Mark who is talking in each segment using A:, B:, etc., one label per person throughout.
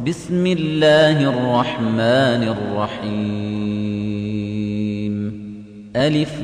A: بسم الله الرحمن الرحيم ألف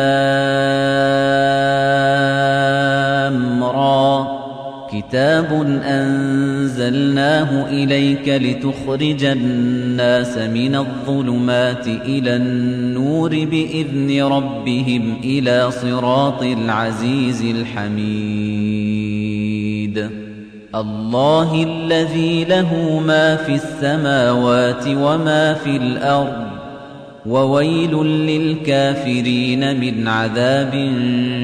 A: لام را كتاب أنزلناه إليك لتخرج الناس من الظلمات إلى النور بإذن ربهم إلى صراط العزيز الحميد الله الذي له ما في السماوات وما في الأرض وويل للكافرين من عذاب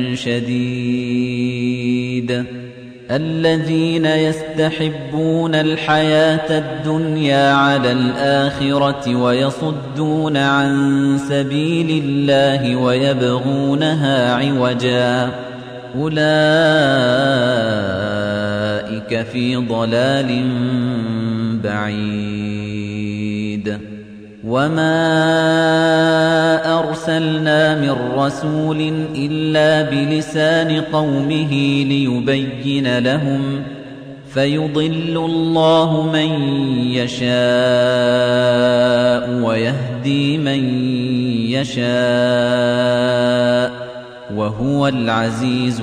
A: شديد الذين يستحبون الحياة الدنيا على الآخرة ويصدون عن سبيل الله ويبغونها عوجا أولئك في ضلال بعيد وما أرسلنا من رسول إلا بلسان قومه ليبين لهم فيضل الله من يشاء ويهدي من يشاء وهو العزيز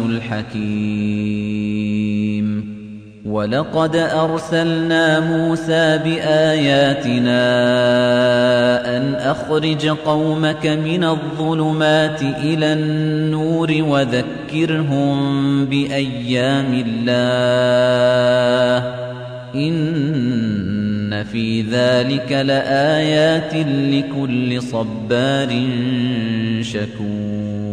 A: الحكيم ولقد أرسلنا موسى بآياتنا أن أخرج قومك من الظلمات إلى النور وذكرهم بأيام الله إن في ذلك لآيات لكل صبار شكور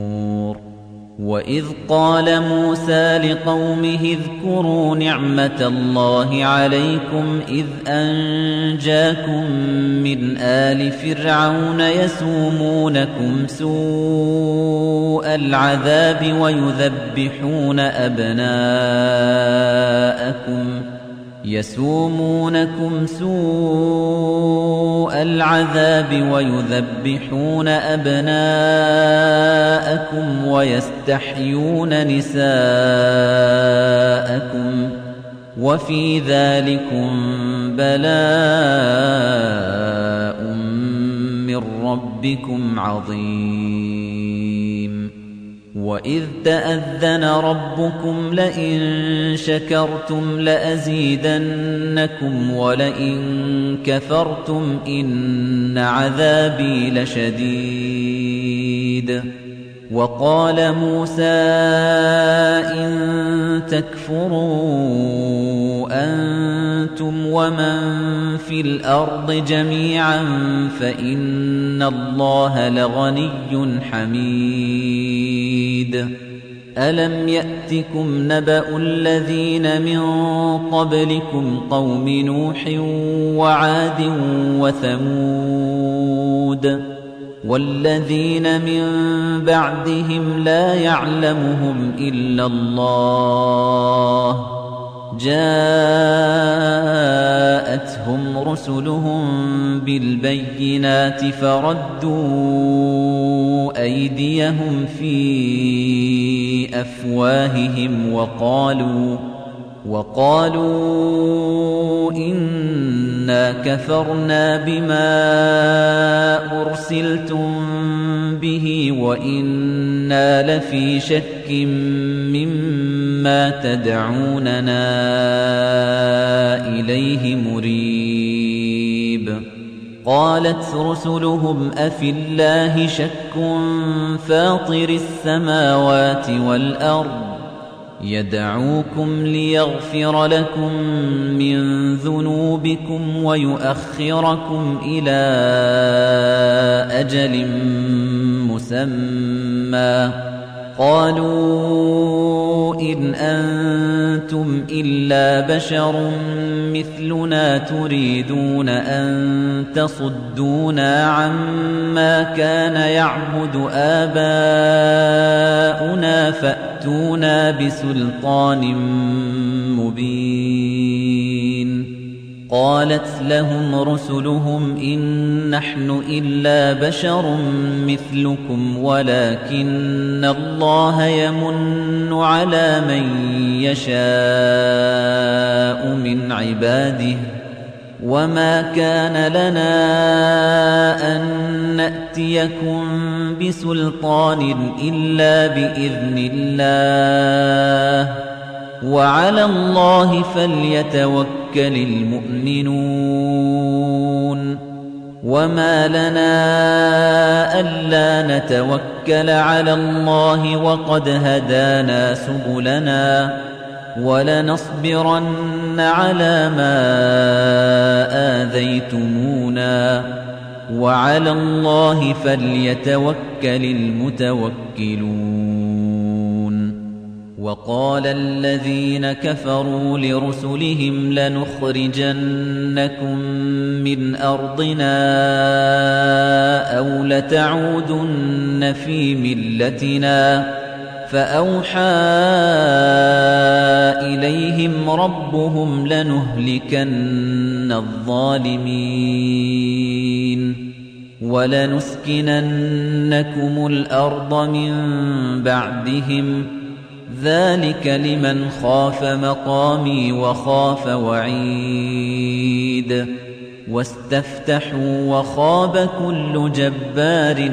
A: وإذ قال موسى لقومه اذكروا نعمة الله عليكم إذ أنجاكم من آل فرعون يسومونكم سوء العذاب ويذبحون أبناءكم ويستحيون نساءكم وفي ذلكم بلاء من ربكم عظيم وإذ تأذن ربكم لئن شكرتم لأزيدنكم ولئن كفرتم إن عذابي لشديد وقال موسى إن تكفروا أنتم ومن في الأرض جميعا فإن الله لغني حميد ألم يأتكم نبأ الذين من قبلكم قوم نوح وعاد وثمود والذين من بعدهم لا يعلمهم إلا الله جاءتهم رسلهم بالبينات فردوا أيديهم في أفواههم وقالوا إنا كفرنا بما أرسلتم به وإنا لفي شك مما تدعوننا إليه مريب قالت رسلهم أفي الله شك فاطر السماوات والأرض يدعوكم ليغفر لكم من ذنوبكم ويؤخركم إلى أجل مسمى قالوا إن أنتم إلا بشر مثلنا تريدون أن تصدونا عما كان يعبد آباؤنا فأتونا بسلطان مبين قالت لهم رسلهم إن نحن إلا بشر مثلكم ولكن الله يمن على من يشاء من عباده وما كان لنا أن نأتيكم بسلطان إلا بإذن الله وعلى الله فليتوكل المؤمنون وما لنا ألا نتوكل على الله وقد هدانا سبلنا ولنصبرن على ما آذيتمونا وعلى الله فليتوكل المتوكلون وقال الذين كفروا لرسلهم لنخرجنكم من أرضنا أو لتعودن في ملتنا فأوحى إليهم ربهم لنهلكن الظالمين ولنسكننكم الأرض من بعدهم ذلك لمن خاف مقامي وخاف وعيد واستفتحوا وخاب كل جبار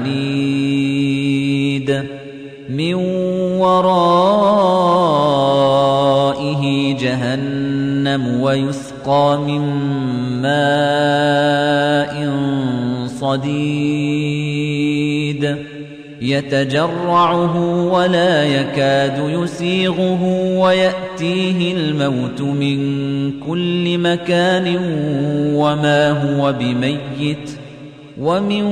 A: عنيد من ورائه جهنم ويسقى من ماء صديد يتجرعه ولا يكاد يسيغه ويأتيه الموت من كل مكان وما هو بميت ومن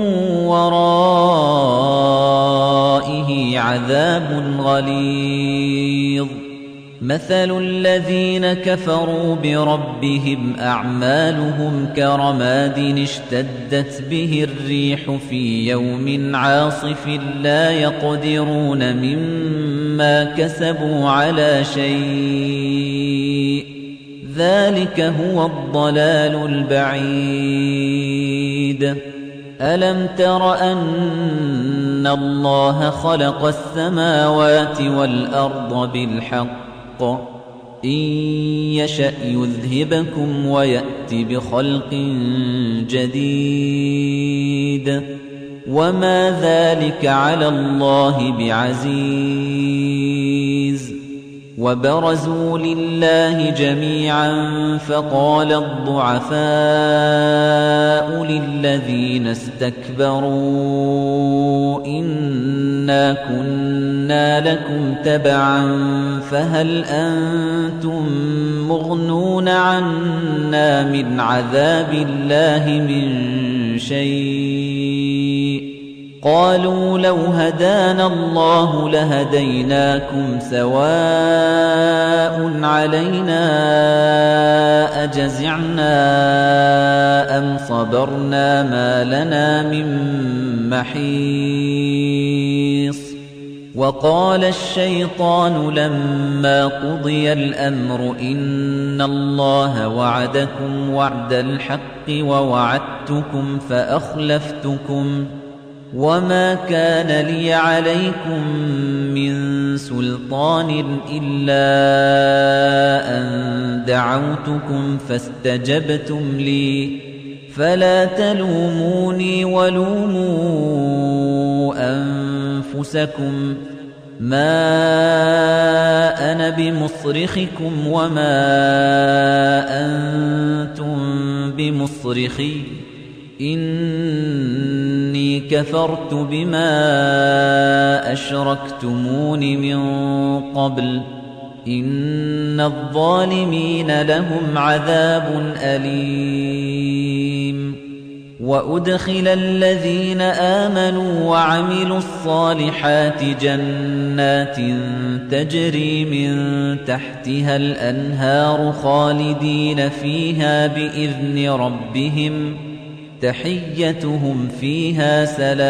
A: ورائه عذاب غليظ مثل الذين كفروا بربهم أعمالهم كرماد اشتدت به الريح في يوم عاصف لا يقدرون مما كسبوا على شيء ذلك هو الضلال البعيد ألم تر أن الله خلق السماوات والأرض بالحق إن يشأ يذهبكم ويأت بخلق جديد وما ذلك على الله بعزيز وبرزوا لله جميعا فقال الضعفاء للذين استكبروا إنا كنا لكم تبعا فهل أنتم مغنون عنا من عذاب الله من شيء قالوا لو هدانا الله لهديناكم سواء علينا أجزعنا أم صبرنا ما لنا من محيص وقال الشيطان لما قضي الأمر إن الله وعدكم وعد الحق ووعدتكم فأخلفتكم وما كان لي عليكم من سلطان إلا أن دعوتكم فاستجبتم لي فلا تلوموني ولوموا أنفسكم ما أنا بمصرخكم وما أنتم بمصرخي إني كفرت بما أشركتمون من قبل إن الظالمين لهم عذاب أليم وأدخل الذين آمنوا وعملوا الصالحات جنات تجري من تحتها الأنهار خالدين فيها بإذن ربهم تحيتهم فيها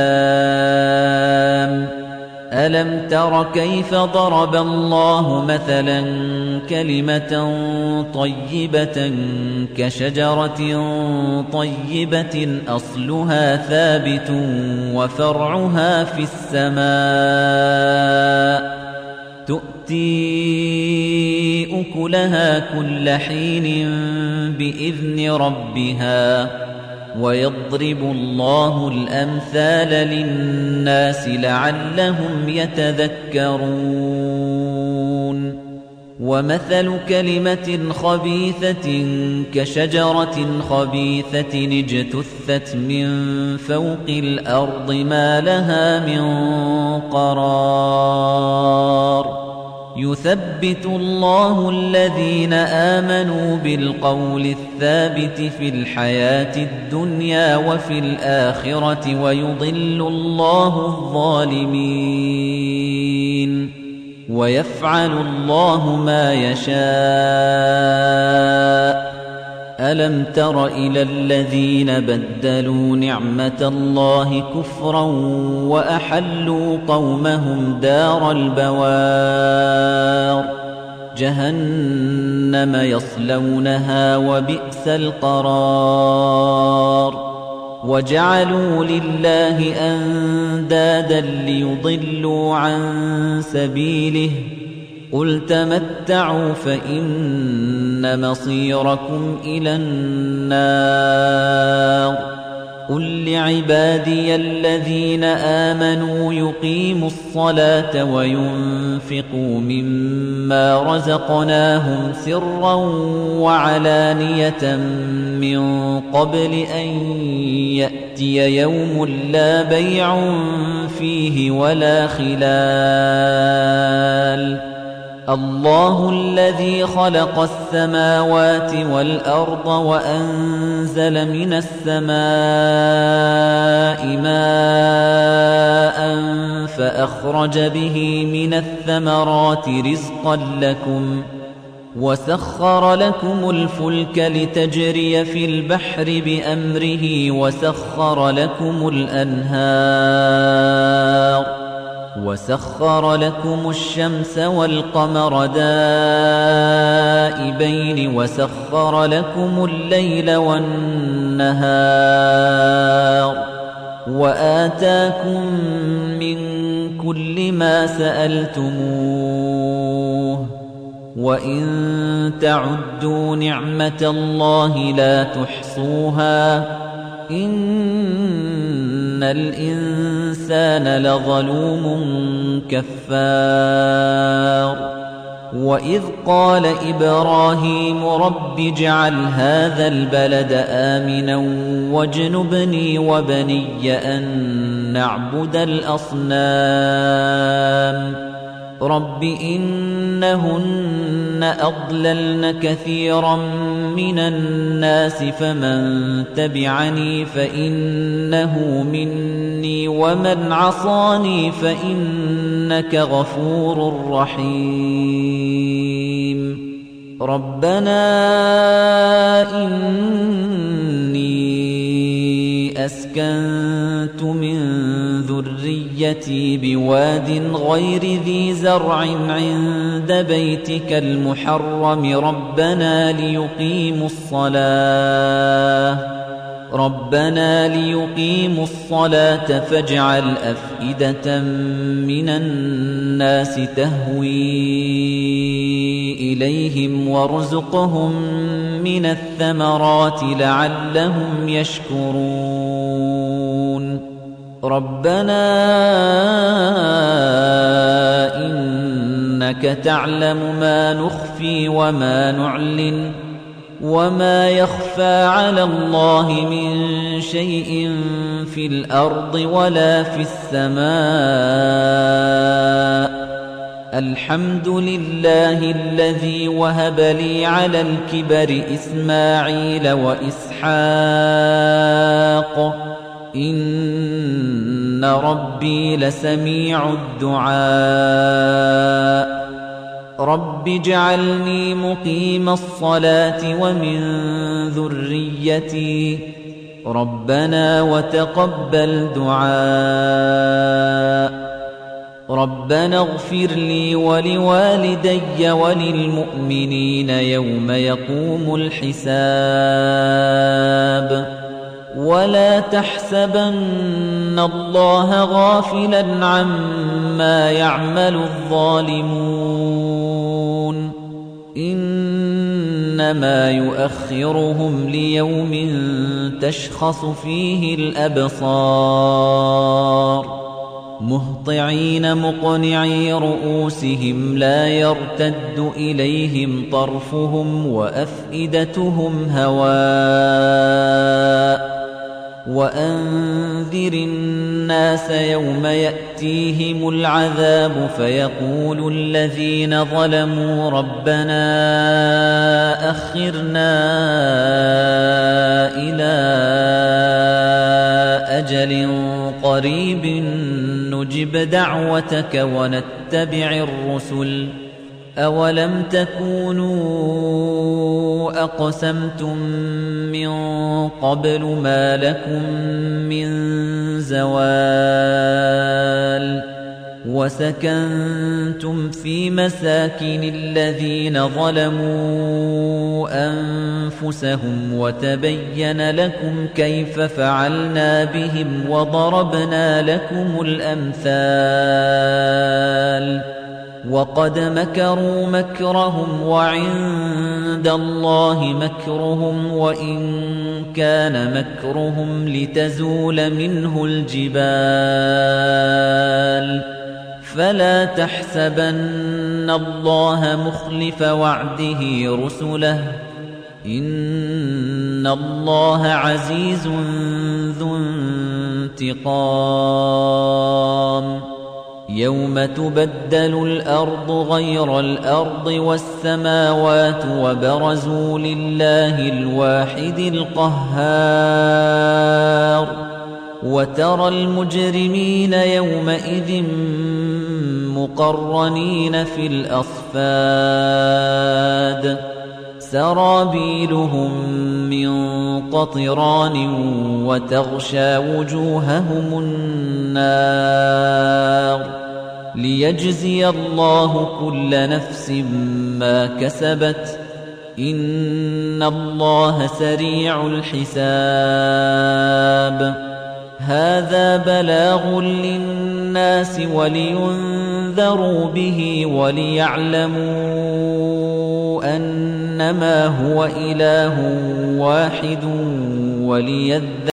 A: سلام ألم تر كيف ضرب الله مثلا كلمة طيبة كشجرة طيبة أصلها ثابت وفرعها في السماء تؤتي أكلها كل حين بإذن ربها ويضرب الله الأمثال للناس لعلهم يتذكرون ومثل كلمة خبيثة كشجرة خبيثة اجتثت من فوق الأرض ما لها من قرار يثبت الله الذين آمنوا بالقول الثابت في الحياة الدنيا وفي الآخرة ويضل الله الظالمين ويفعل الله ما يشاء ألم تر إلى الذين بدلوا نعمة الله كفرا وأحلوا قومهم دار البوار جهنم يصلونها وبئس القرار وجعلوا لله أندادا ليضلوا عن سبيله قل تمتعوا فإن مصيركم إلى النار قل لعبادي الذين آمنوا يقيموا الصلاة وينفقوا مما رزقناهم سرا وعلانية من قبل أن يأتي يوم لا بيع فيه ولا خلال الله الذي خلق السماوات والأرض وأنزل من السماء ماء فأخرج به من الثمرات رزقا لكم وسخر لكم الفلك لتجري في البحر بأمره وسخر لكم الأنهار وسخر لكم الشمس والقمر دائبين وسخر لكم الليل والنهار وآتاكم من كل ما سألتموه وإن تعدوا نعمة الله لا تحصوها إن الإنسان لظلوم كفار وإذ قال إبراهيم رب اجعل هذا البلد آمنا واجنبني وبني أن نعبد الأصنام رب إنهن أضللن كثيرا من الناس فمن تبعني فإنه مني ومن عصاني فإنك غفور رحيم ربنا إني أسكنت من ذريتي بواد غير ذي زرع عند بيتك المحرم ربنا ليقيموا الصلاة فاجعل أفئدة من الناس تهوي إليهم وارزقهم من الثمرات لعلهم يشكرون ربنا إنك تعلم ما نخفي وما نعلن وما يخفى على الله من شيء في الأرض ولا في السماء الحمد لله الذي وهب لي على الكبر إسماعيل وإسحاق إن ربي لسميع الدعاء رب اجعلني مقيم الصلاة ومن ذريتي ربنا وتقبل دعاء ربنا اغفر لي ولوالدي وللمؤمنين يوم يقوم الحساب ولا تحسبن الله غافلاً عما يعمل الظالمون إنما يؤخرهم ليوم تشخص فيه الأبصار مهطعين مقنعي رؤوسهم لا يرتد إليهم طرفهم وأفئدتهم هواء وأنذر الناس يوم يأتيهم العذاب فيقول الذين ظلموا ربنا أخرنا إلى أجل قريب نجب دعوتك ونتبع الرسل أولم تكونوا أقسمتم من قبل ما لكم من زوال وسكنتم في مساكن الذين ظلموا أنفسهم وتبين لكم كيف فعلنا بهم وضربنا لكم الأمثال وقد مكروا مكرهم وعند الله مكرهم وإن كان مكرهم لتزول منه الجبال فلا تحسبن الله مخلف وعده رسله إن الله عزيز ذو انتقام يوم تبدل الأرض غير الأرض والسماوات وبرزوا لله الواحد القهار وترى المجرمين يومئذ مقرنين في الأصفاد سرابيلهم من قطران وتغشى وجوههم النار ليجزي الله كل نفس ما كسبت إن الله سريع الحساب هذا بلاغ للناس ولينذروا به وليعلموا أنما هو إله واحد وليذكروا